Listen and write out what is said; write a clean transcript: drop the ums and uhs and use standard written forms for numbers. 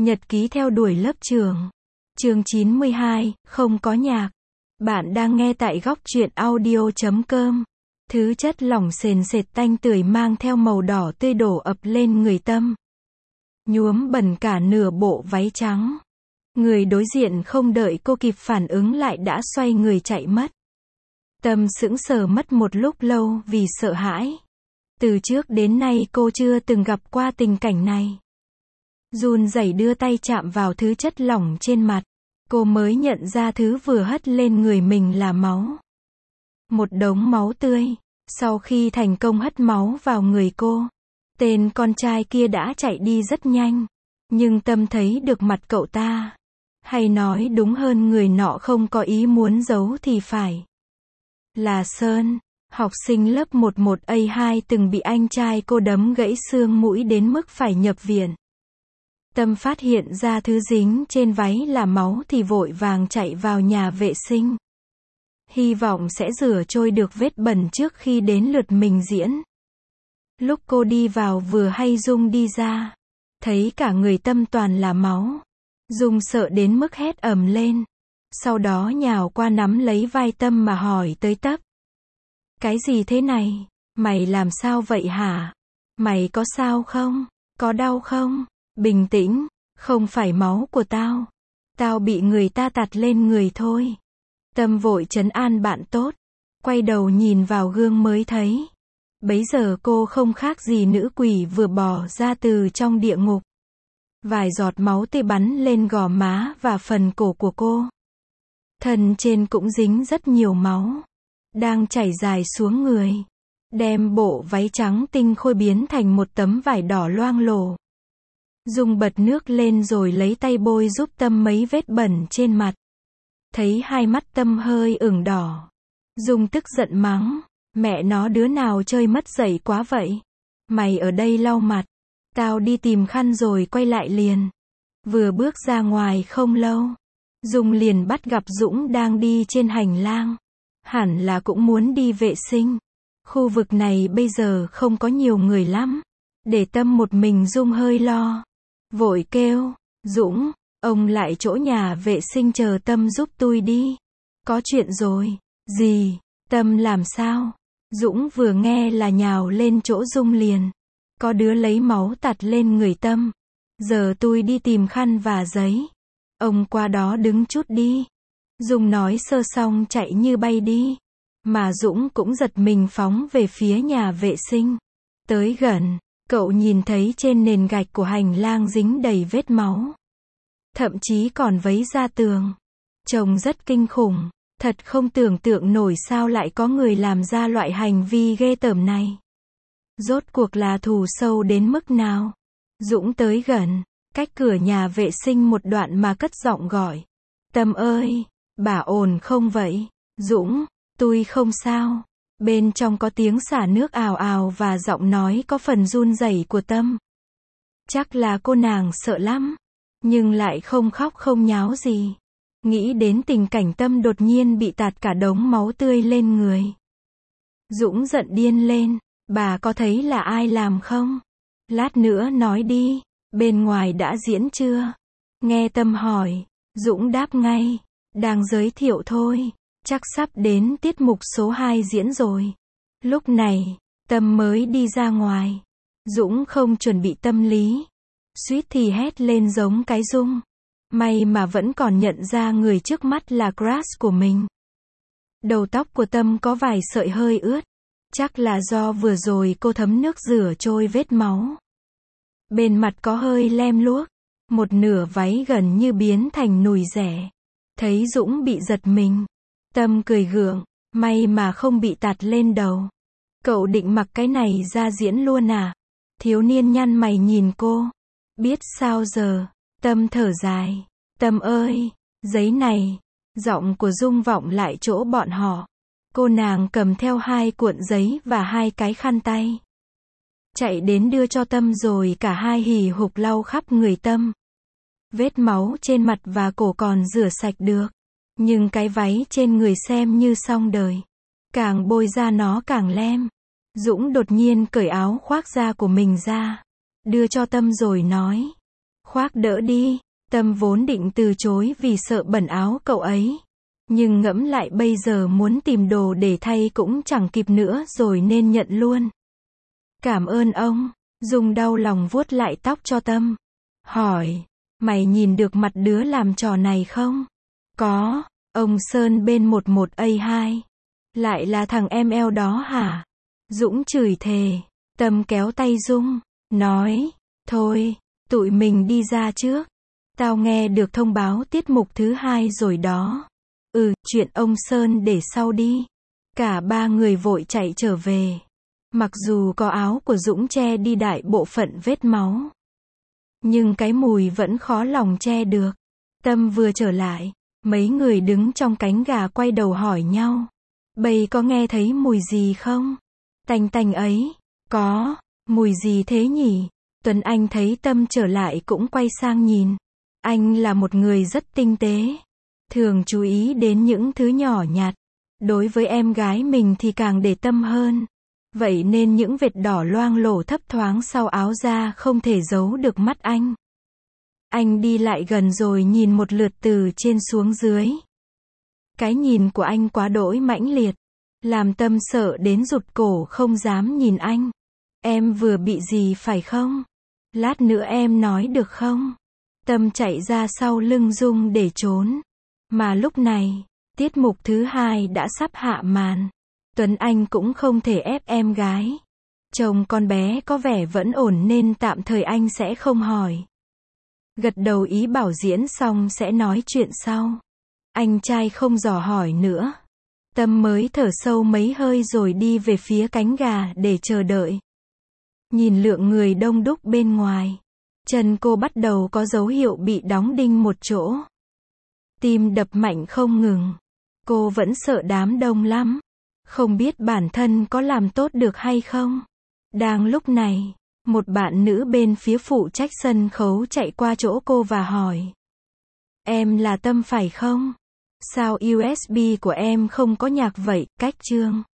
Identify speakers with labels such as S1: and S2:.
S1: Nhật ký theo đuổi lớp trưởng. Chương 92, không có nhạc. Bạn đang nghe tại góc truyện audio.com. Thứ chất lỏng sền sệt tanh tưởi mang theo màu đỏ tươi đổ ập lên người Tâm. Nhuốm bẩn cả nửa bộ váy trắng. Người đối diện không đợi cô kịp phản ứng lại đã xoay người chạy mất. Tâm sững sờ mất một lúc lâu vì sợ hãi. Từ trước đến nay cô chưa từng gặp qua tình cảnh này. Run rẩy đưa tay chạm vào thứ chất lỏng trên mặt. Cô mới nhận ra thứ vừa hất lên người mình là máu. Một đống máu tươi. Sau khi thành công hất máu vào người cô, tên con trai kia đã chạy đi rất nhanh. Nhưng Tâm thấy được mặt cậu ta. Hay nói đúng hơn người nọ không có ý muốn giấu thì phải. Là Sơn, học sinh lớp 11A2 từng bị anh trai cô đấm gãy xương mũi đến mức phải nhập viện. Tâm phát hiện ra thứ dính trên váy là máu thì vội vàng chạy vào nhà vệ sinh. Hy vọng sẽ rửa trôi được vết bẩn trước khi đến lượt mình diễn. Lúc cô đi vào vừa hay Dung đi ra. Thấy cả người Tâm toàn là máu. Dung sợ đến mức hét ầm lên. Sau đó nhào qua nắm lấy vai Tâm mà hỏi tới tấp. Cái gì thế này? Mày làm sao vậy hả? Mày có sao không? Có đau không? Bình tĩnh, không phải máu của tao. Tao bị người ta tạt lên người thôi. Tâm vội trấn an bạn tốt. Quay đầu nhìn vào gương mới thấy. Bấy giờ cô không khác gì nữ quỷ vừa bò ra từ trong địa ngục. Vài giọt máu tươi bắn lên gò má và phần cổ của cô. Thân trên cũng dính rất nhiều máu. Đang chảy dài xuống người. Đem bộ váy trắng tinh khôi biến thành một tấm vải đỏ loang lổ. Dung bật nước lên rồi lấy tay bôi giúp Tâm mấy vết bẩn trên mặt. Thấy hai mắt Tâm hơi ửng đỏ. Dung tức giận mắng. Mẹ nó đứa nào chơi mất dạy quá vậy? Mày ở đây lau mặt. Tao đi tìm khăn rồi quay lại liền. Vừa bước ra ngoài không lâu. Dung liền bắt gặp Dũng đang đi trên hành lang. Hẳn là cũng muốn đi vệ sinh. Khu vực này bây giờ không có nhiều người lắm. Để Tâm một mình Dung hơi lo. Vội kêu, Dũng, ông lại chỗ nhà vệ sinh chờ Tâm giúp tôi đi. Có chuyện rồi. Gì? Tâm làm sao? Dũng vừa nghe là nhào lên chỗ Dung liền. Có đứa lấy máu tạt lên người Tâm. Giờ tôi đi tìm khăn và giấy. Ông qua đó đứng chút đi. Dung nói sơ xong chạy như bay đi. Mà Dũng cũng giật mình phóng về phía nhà vệ sinh. Tới gần, cậu nhìn thấy trên nền gạch của hành lang dính đầy vết máu. Thậm chí còn vấy ra tường. Trông rất kinh khủng. Thật không tưởng tượng nổi sao lại có người làm ra loại hành vi ghê tởm này. Rốt cuộc là thù sâu đến mức nào? Dũng tới gần, cách cửa nhà vệ sinh một đoạn mà cất giọng gọi. Tâm ơi, bà ổn không vậy? Dũng, tôi không sao. Bên trong có tiếng xả nước ào ào và giọng nói có phần run rẩy của Tâm. Chắc là cô nàng sợ lắm. Nhưng lại không khóc không nháo gì. Nghĩ đến tình cảnh Tâm đột nhiên bị tạt cả đống máu tươi lên người. Dũng giận điên lên. Bà có thấy là ai làm không? Lát nữa nói đi. Bên ngoài đã diễn chưa? Nghe Tâm hỏi. Dũng đáp ngay. Đang giới thiệu thôi. Chắc sắp đến tiết mục số 2 diễn rồi. Lúc này, Tâm mới đi ra ngoài. Dũng không chuẩn bị tâm lý. Suýt thì hét lên giống cái Dung. May mà vẫn còn nhận ra người trước mắt là crush của mình. Đầu tóc của Tâm có vài sợi hơi ướt. Chắc là do vừa rồi cô thấm nước rửa trôi vết máu. Bên mặt có hơi lem luốc. Một nửa váy gần như biến thành nùi rẻ. Thấy Dũng bị giật mình. Tâm cười gượng. May mà không bị tạt lên đầu. Cậu định mặc cái này ra diễn luôn à? Thiếu niên nhăn mày nhìn cô. Biết sao giờ? Tâm thở dài. Tâm ơi, giấy này. Giọng của Dung vọng lại chỗ bọn họ. Cô nàng cầm theo 2 cuộn giấy và 2 cái khăn tay. Chạy đến đưa cho Tâm rồi cả hai hì hục lau khắp người Tâm. Vết máu trên mặt và cổ còn rửa sạch được. Nhưng cái váy trên người xem như xong đời. Càng bôi ra nó càng lem. Dũng đột nhiên cởi áo khoác da của mình ra. Đưa cho Tâm rồi nói. Khoác đỡ đi. Tâm vốn định từ chối vì sợ bẩn áo cậu ấy. Nhưng ngẫm lại bây giờ muốn tìm đồ để thay cũng chẳng kịp nữa rồi nên nhận luôn. Cảm ơn ông. Dung đau lòng vuốt lại tóc cho Tâm. Hỏi, mày nhìn được mặt đứa làm trò này không? Có, ông Sơn bên 11A2. Lại là thằng em eo đó hả? Dũng chửi thề. Tâm kéo tay Dung, nói, thôi, tụi mình đi ra trước. Tao nghe được thông báo tiết mục thứ 2 rồi đó. Chuyện ông Sơn để sau đi. Cả ba người vội chạy trở về. Mặc dù có áo của Dũng che đi đại bộ phận vết máu. Nhưng cái mùi vẫn khó lòng che được. Tâm vừa trở lại, mấy người đứng trong cánh gà quay đầu hỏi nhau. Bây có nghe thấy mùi gì không? Tanh tanh ấy. Có. Mùi gì thế nhỉ? Tuấn Anh thấy Tâm trở lại cũng quay sang nhìn. Anh là một người rất tinh tế. Thường chú ý đến những thứ nhỏ nhặt. Đối với em gái mình thì càng để tâm hơn. Vậy nên những vệt đỏ loang lổ thấp thoáng sau áo da không thể giấu được mắt anh. Anh đi lại gần rồi nhìn một lượt từ trên xuống dưới. Cái nhìn của anh quá đỗi mãnh liệt. Làm Tâm sợ đến rụt cổ không dám nhìn anh. Em vừa bị gì phải không? Lát nữa em nói được không? Tâm chạy ra sau lưng Dung để trốn. Mà lúc này, tiết mục thứ 2 đã sắp hạ màn. Tuấn Anh cũng không thể ép em gái. Chồng con bé có vẻ vẫn ổn nên tạm thời anh sẽ không hỏi. Gật đầu ý bảo diễn xong sẽ nói chuyện sau. Anh trai không dò hỏi nữa. Tâm mới thở sâu mấy hơi rồi đi về phía cánh gà để chờ đợi. Nhìn lượng người đông đúc bên ngoài. Chân cô bắt đầu có dấu hiệu bị đóng đinh một chỗ. Tim đập mạnh không ngừng. Cô vẫn sợ đám đông lắm. Không biết bản thân có làm tốt được hay không. Đang lúc này, một bạn nữ bên phía phụ trách sân khấu chạy qua chỗ cô và hỏi. Em là Tâm phải không? Sao USB của em không có nhạc vậy? Cách chương.